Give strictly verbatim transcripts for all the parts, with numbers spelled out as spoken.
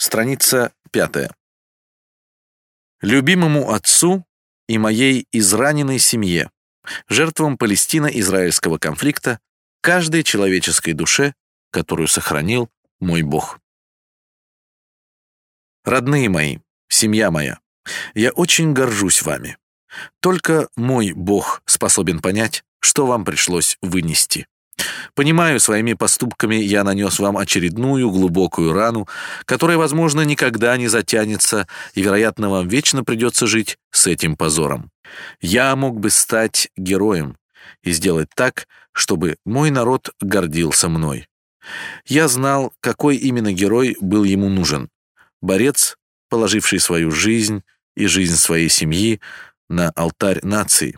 Страница пятая. Любимому отцу и моей израненной семье, жертвам Палестино-израильского конфликта, каждой человеческой душе, которую сохранил мой Бог. Родные мои, семья моя, я очень горжусь вами. Только мой Бог способен понять, что вам пришлось вынести. Понимаю, своими поступками я нанес вам очередную глубокую рану, которая, возможно, никогда не затянется, и, вероятно, вам вечно придется жить с этим позором. Я мог бы стать героем и сделать так, чтобы мой народ гордился мной. Я знал, какой именно герой был ему нужен. Борец, положивший свою жизнь и жизнь своей семьи на алтарь нации.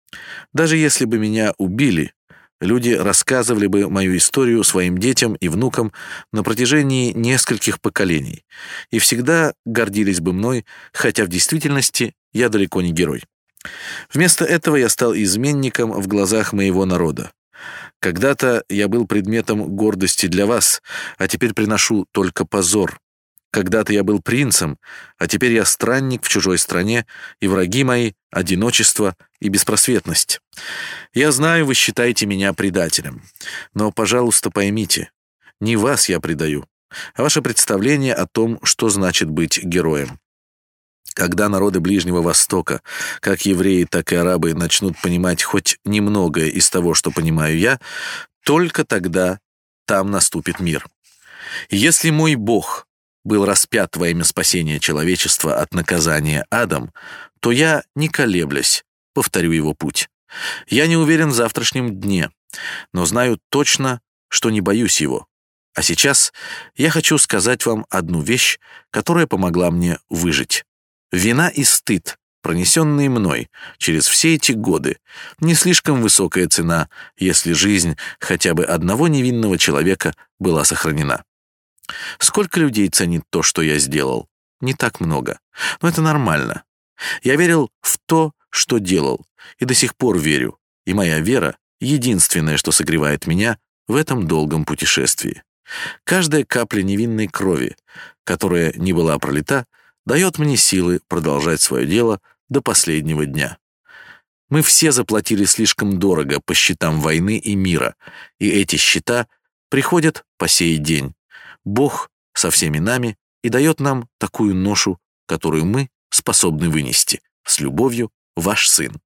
Даже если бы меня убили, люди рассказывали бы мою историю своим детям и внукам на протяжении нескольких поколений и всегда гордились бы мной, хотя в действительности я далеко не герой. Вместо этого я стал изменником в глазах моего народа. Когда-то я был предметом гордости для вас, а теперь приношу только позор. Когда-то я был принцем, а теперь я странник в чужой стране, и враги мои — одиночество и беспросветность. Я знаю, вы считаете меня предателем, но, пожалуйста, поймите, не вас я предаю, а ваше представление о том, что значит быть героем. Когда народы Ближнего Востока, как евреи, так и арабы, начнут понимать хоть немногое из того, что понимаю я, только тогда там наступит мир. И если мой Бог был распят во имя спасения человечества от наказания адом, то я, не колеблясь, повторю его путь. Я не уверен в завтрашнем дне, но знаю точно, что не боюсь его. А сейчас я хочу сказать вам одну вещь, которая помогла мне выжить. Вина и стыд, пронесенные мной через все эти годы, не слишком высокая цена, если жизнь хотя бы одного невинного человека была сохранена. Сколько людей ценит то, что я сделал? Не так много. Но это нормально. Я верил в то, что делал, и до сих пор верю. И моя вера — единственное, что согревает меня в этом долгом путешествии. Каждая капля невинной крови, которая не была пролита, дает мне силы продолжать свое дело до последнего дня. Мы все заплатили слишком дорого по счетам войны и мира, и эти счета приходят по сей день. Бог со всеми нами и дает нам такую ношу, которую мы способны вынести. С любовью, ваш сын.